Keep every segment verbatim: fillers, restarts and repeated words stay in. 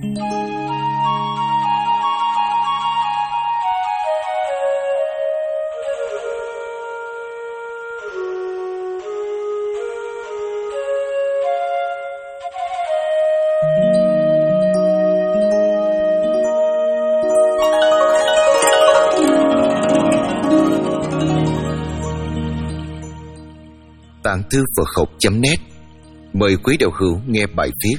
Tạng thư Phật học chấm net mời quý đạo hữu nghe bài viết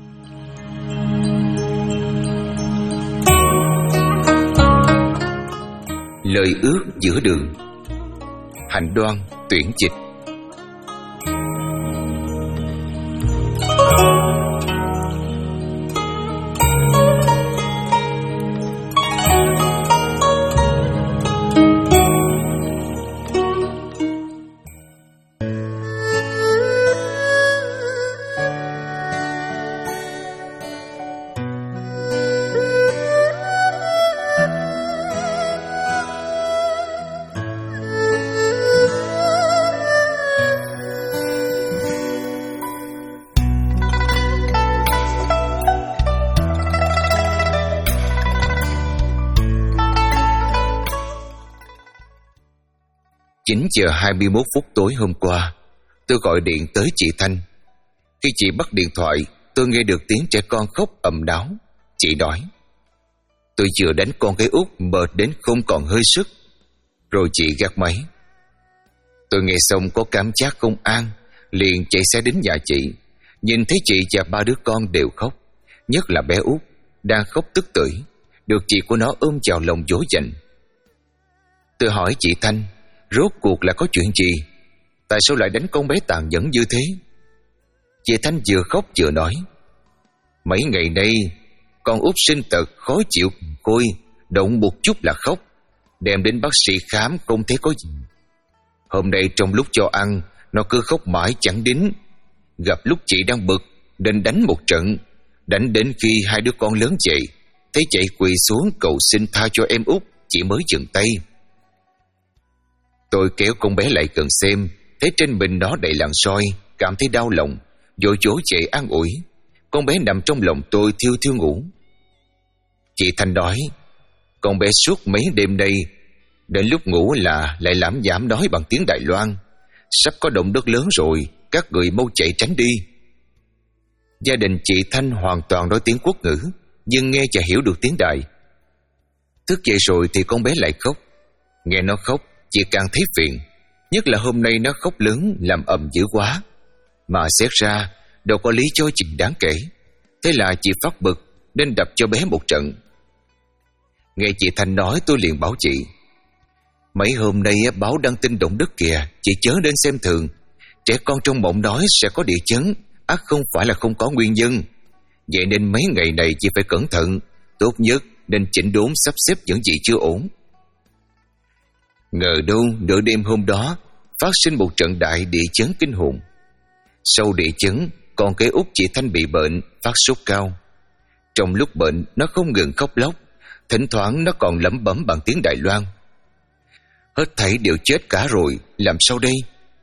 Lời ước giữa đường. Hạnh Đoan tuyển dịch. chín giờ hai mươi mốt phút tối hôm qua, tôi gọi điện tới chị Thanh. Khi chị bắt điện thoại, tôi nghe được tiếng trẻ con khóc ầm ĩ. Chị nói: "Tôi vừa đánh con gái út mệt đến không còn hơi sức." Rồi chị gác máy. Tôi nghe xong có cảm giác không an, liền chạy xe đến nhà chị. Nhìn thấy chị và ba đứa con đều khóc, nhất là bé út đang khóc tức tưởi, được chị của nó ôm vào lòng dỗ dành. Tôi hỏi chị Thanh, rốt cuộc là có chuyện gì? Tại sao lại đánh con bé tàn nhẫn như thế? Chị Thanh vừa khóc vừa nói: "Mấy ngày nay con út sinh tật khó chịu côi, động một chút là khóc, đem đến bác sĩ khám không thấy có gì. Hôm nay trong lúc cho ăn, nó cứ khóc mãi chẳng đính. Gặp lúc chị đang bực nên đánh một trận, đánh đến khi hai đứa con lớn dậy, thấy chạy quỳ xuống cầu xin tha cho em út, chị mới dừng tay." Tôi kéo con bé lại gần xem, thấy trên mình nó đầy làn soi, cảm thấy đau lòng, vội vỗ dậy an ủi. Con bé nằm trong lòng tôi thiêu thiêu ngủ. Chị Thanh nói: "Con bé suốt mấy đêm nay, đến lúc ngủ là lại lẩm nhẩm nói bằng tiếng Đài Loan. Sắp có động đất lớn rồi, các người mau chạy tránh đi." Gia đình chị Thanh hoàn toàn nói tiếng quốc ngữ, nhưng nghe và hiểu được tiếng Đài. Thức dậy rồi thì con bé lại khóc. Nghe nó khóc, chị càng thấy phiền, nhất là hôm nay nó khóc lớn làm ầm dữ quá. Mà xét ra đâu có lý cho chị đáng kể. Thế là chị phát bực nên đập cho bé một trận. Nghe chị Thanh nói, tôi liền bảo chị: "Mấy hôm nay báo đăng tin động đất kìa, chị chớ đến xem thường. Trẻ con trong mộng nói sẽ có địa chấn, ắt không phải là không có nguyên nhân. Vậy nên mấy ngày này chị phải cẩn thận, tốt nhất nên chỉnh đốn sắp xếp những gì chưa ổn." Ngờ đâu nửa đêm hôm đó phát sinh một trận đại địa chấn kinh hồn. Sau địa chấn, con gái út chị Thanh bị bệnh, phát sốt cao. Trong lúc bệnh, nó không ngừng khóc lóc, thỉnh thoảng nó còn lẩm bẩm bằng tiếng Đài Loan: "Hết thảy đều chết cả rồi, làm sao đây?"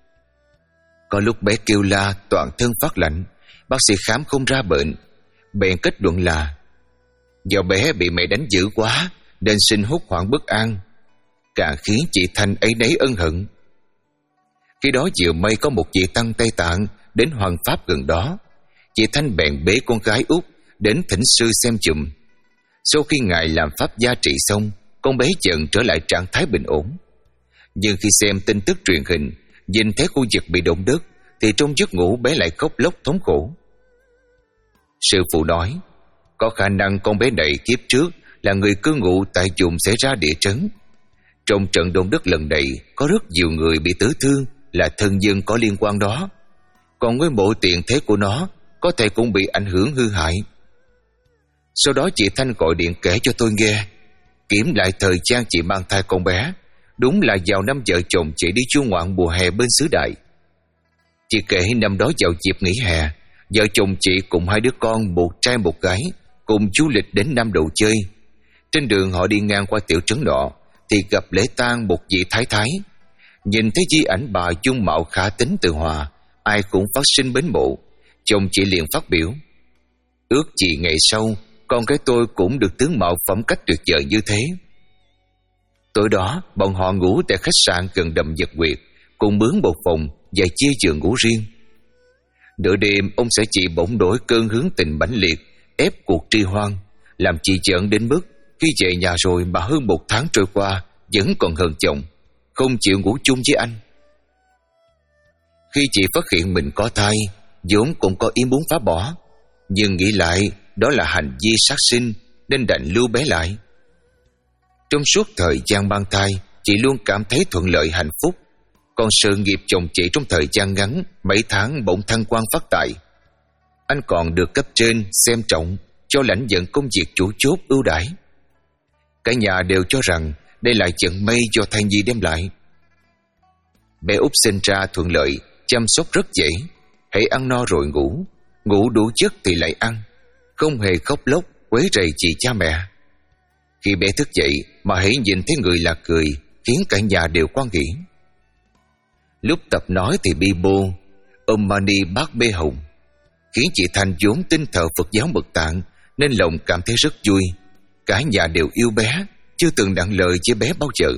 Có lúc bé kêu la toàn thân phát lạnh, bác sĩ khám không ra bệnh, bèn kết luận là do bé bị mẹ đánh dữ quá nên sinh hốt hoảng bất an, càng khiến chị Thanh ấy nấy ân hận. Khi đó vừa may có một vị tăng Tây Tạng đến hoàn pháp gần đó, chị Thanh bèn bế con gái út đến thỉnh sư xem chùm. Sau khi ngài làm pháp gia trị xong, con bé dần trở lại trạng thái bình ổn. Nhưng khi xem tin tức truyền hình, nhìn thấy khu vực bị động đất, thì trong giấc ngủ bé lại khóc lóc thống khổ. Sư phụ nói, có khả năng con bé này kiếp trước là người cư ngụ tại vùng xảy ra địa chấn. Trong trận động đất lần này, có rất nhiều người bị tử thương là thân nhân có liên quan đó. Còn ngôi mộ tiền thế của nó có thể cũng bị ảnh hưởng hư hại. Sau đó chị Thanh gọi điện kể cho tôi nghe. Kiểm lại thời gian chị mang thai con bé, đúng là vào năm vợ chồng chị đi du ngoạn mùa hè bên xứ Đại. Chị kể năm đó vào dịp nghỉ hè, vợ chồng chị cùng hai đứa con, một trai một gái, cùng du lịch đến Nam Đậu chơi. Trên đường họ đi ngang qua tiểu trấn nọ thì gặp lễ tang một vị thái thái. Nhìn thấy di ảnh bà dung mạo khả tính từ hòa, ai cũng phát sinh mến mộ. Chồng chị liền phát biểu, ước gì ngày sau con cái tôi cũng được tướng mạo phẩm cách tuyệt vời như thế. Tối đó, bọn họ ngủ tại khách sạn gần đầm Nhật Nguyệt, cùng mướn một phòng và chia giường ngủ riêng. Nửa đêm, ông xã chị bỗng nổi cơn hướng tình mãnh liệt, ép cuộc tri hoan, làm chị giận đến mức khi về nhà rồi mà hơn một tháng trôi qua vẫn còn hờn chồng, không chịu ngủ chung với anh. Khi chị phát hiện mình có thai, vốn cũng có ý muốn phá bỏ, nhưng nghĩ lại đó là hành vi sát sinh nên đành lưu bé lại. Trong suốt thời gian mang thai, chị luôn cảm thấy thuận lợi hạnh phúc. Còn sự nghiệp chồng chị trong thời gian ngắn mấy tháng bỗng thăng quan phát tài. Anh còn được cấp trên xem trọng, cho lãnh nhận công việc chủ chốt ưu đãi. Cả nhà đều cho rằng đây là vận may do thai nhi đem lại. Bé út sinh ra thuận lợi, chăm sóc rất dễ. Hãy ăn no rồi ngủ, ngủ đủ giấc thì lại ăn, không hề khóc lóc quấy rầy chị cha mẹ. Khi bé thức dậy mà hãy nhìn thấy người là cười, khiến cả nhà đều quan hỉ. Lúc tập nói thì bi bô, ôm mani bát bê hồng, khiến chị Thanh vốn tin thờ Phật giáo Mật Tạng nên lòng cảm thấy rất vui. Cả nhà đều yêu bé, chưa từng nặng lời với bé bao giờ.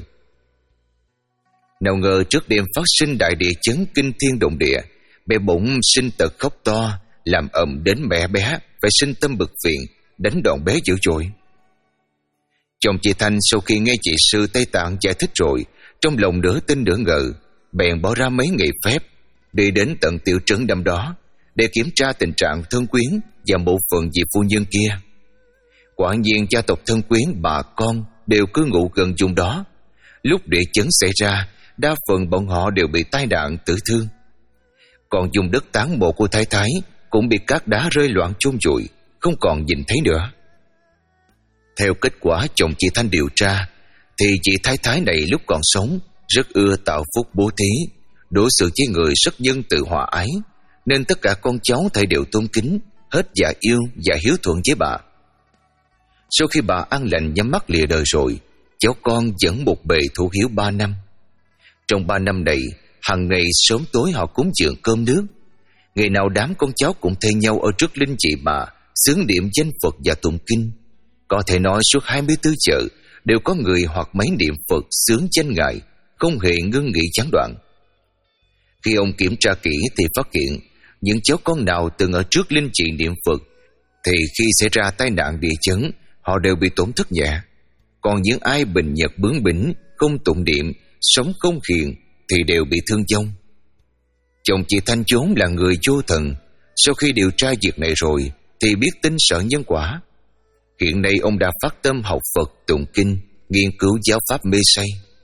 Nào ngờ trước đêm phát sinh đại địa chấn kinh thiên động địa, bé bỗng sinh tật khóc to, làm ầm đến mẹ bé phải sinh tâm bực phiền, đánh đòn bé dữ dội. Chồng chị Thanh sau khi nghe chị sư Tây Tạng giải thích rồi, trong lòng nửa tin nửa ngờ, bèn bỏ ra mấy ngày phép đi đến tận tiểu trấn năm đó để kiểm tra tình trạng thân quyến và bộ phận vị phu nhân kia. Quả nhiên gia tộc thân quyến bà con đều cứ ngụ gần vùng đó. Lúc địa chấn xảy ra, đa phần bọn họ đều bị tai nạn tử thương. Còn vùng đất tán mộ của thái thái cũng bị cát đá rơi loạn chôn vùi, không còn nhìn thấy nữa. Theo kết quả chồng chị Thanh điều tra, thì chị thái thái này lúc còn sống rất ưa tạo phúc bố thí, đối xử với người rất nhân từ hòa ái, nên tất cả con cháu thầy đều tôn kính, hết dạ yêu và hiếu thuận với bà. Sau khi bà an lành nhắm mắt lìa đời rồi, cháu con vẫn một bề thủ hiếu ba năm. Trong ba năm này, hàng ngày sớm tối họ cúng dường cơm nước. Ngày nào đám con cháu cũng thay nhau ở trước linh chị bà, xướng niệm danh Phật và tụng kinh. Có thể nói suốt hai mươi tư giờ đều có người hoặc mấy niệm Phật xướng danh Ngài, không hề ngưng nghỉ gián đoạn. Khi ông kiểm tra kỹ thì phát hiện những cháu con nào từng ở trước linh chị niệm Phật thì khi xảy ra tai nạn địa chấn, họ đều bị tổn thất nhẹ. Còn những ai bình nhật bướng bỉnh, không tụng niệm, sống không hiền thì đều bị thương vong. Chồng chị Thanh vốn là người vô thần, sau khi điều tra việc này rồi thì biết tin sợ nhân quả. Hiện nay ông đã phát tâm học Phật tụng kinh, nghiên cứu giáo pháp mê say.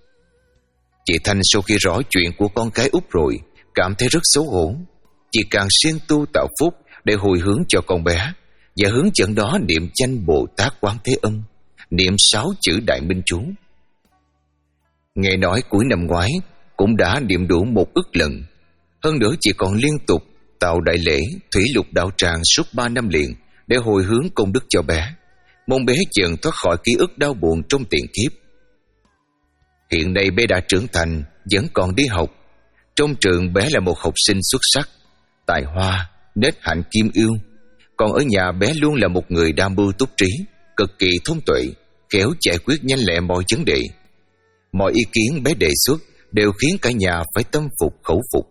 Chị Thanh sau khi rõ chuyện của con cái út rồi, cảm thấy rất xấu hổ. Chị càng siêng tu tạo phúc để hồi hướng cho con bé, và hướng dẫn đó niệm danh Bồ Tát Quán Thế Âm, niệm sáu chữ Đại Minh Chú. Nghe nói cuối năm ngoái cũng đã niệm đủ một ức lần. Hơn nữa chị còn liên tục tạo đại lễ thủy lục đạo tràng suốt ba năm liền để hồi hướng công đức cho bé, mong bé dần thoát khỏi ký ức đau buồn trong tiền kiếp. Hiện nay bé đã trưởng thành, vẫn còn đi học. Trong trường bé là một học sinh xuất sắc, tài hoa, nết hạnh kim ưu. Còn ở nhà bé luôn là một người đam mưu túc trí, cực kỳ thông tuệ, khéo giải quyết nhanh lẹ mọi vấn đề. Mọi ý kiến bé đề xuất đều khiến cả nhà phải tâm phục khẩu phục.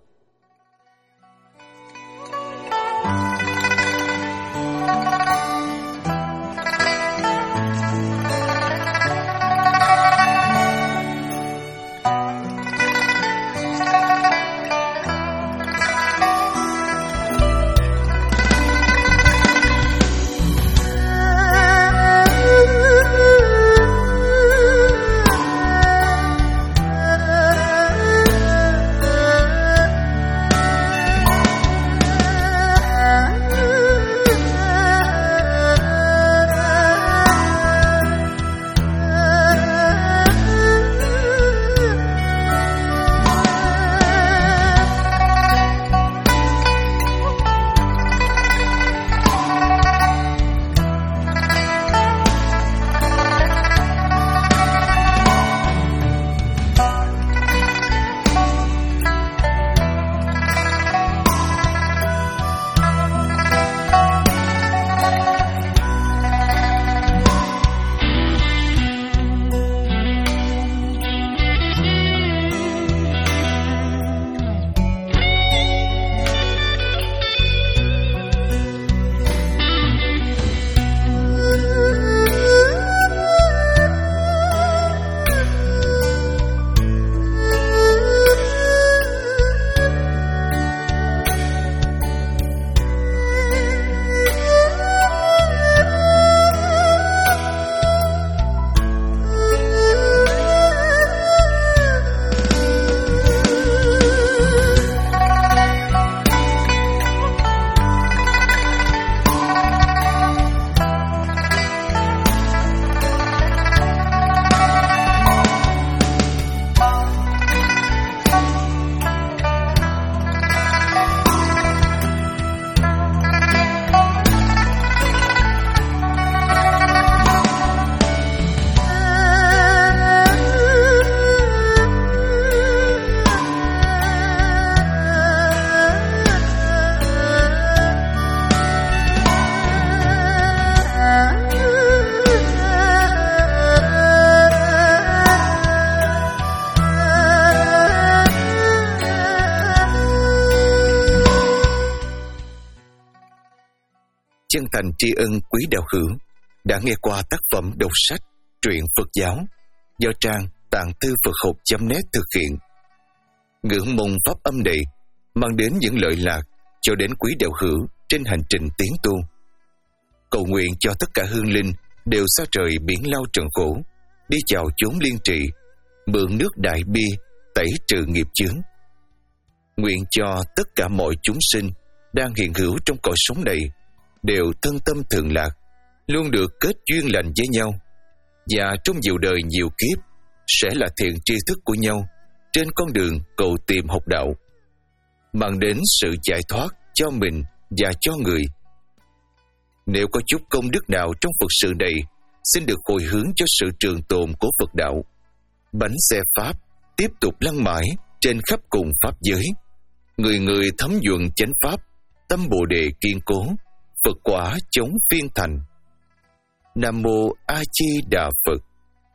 thành tri ân quý đạo hữu đã nghe qua tác phẩm đọc sách truyện Phật giáo do trang tạng thư Phật học chấm net thực hiện. Ngưỡng mong pháp âm này mang đến những lợi lạc cho đến quý đạo hữu trên hành trình tiến tu. Cầu nguyện cho tất cả hương linh đều xa trời biển lao trần khổ, đi vào chốn liên trị, mượn nước đại bi tẩy trừ nghiệp chướng. Nguyện cho tất cả mọi chúng sinh đang hiện hữu trong cõi sống này đều thân tâm thường lạc, luôn được kết duyên lành với nhau, và trong nhiều đời nhiều kiếp sẽ là thiện tri thức của nhau trên con đường cầu tìm học đạo, mang đến sự giải thoát cho mình và cho người. Nếu có chút công đức nào trong Phật sự này, xin được hồi hướng cho sự trường tồn của Phật đạo. Bánh xe Pháp tiếp tục lăn mãi trên khắp cùng Pháp giới. Người người thấm nhuận chánh Pháp, tâm Bồ Đề kiên cố, Phật quả chống phiên thành. Nam Mô A Di Đà Phật.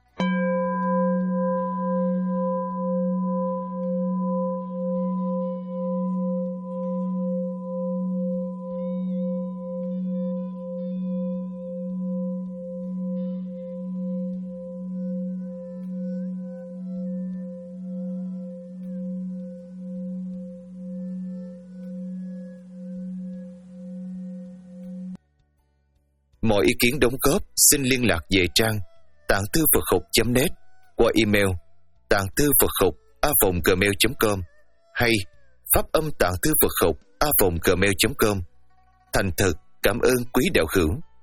Mọi ý kiến đóng góp xin liên lạc về trang tạng thư Phật học chấm net qua email tạng thư Phật học a vòng gmail chấm com hay pháp âm tạng thư Phật học a vòng gmail chấm com. Thành thật cảm ơn quý đạo hữu.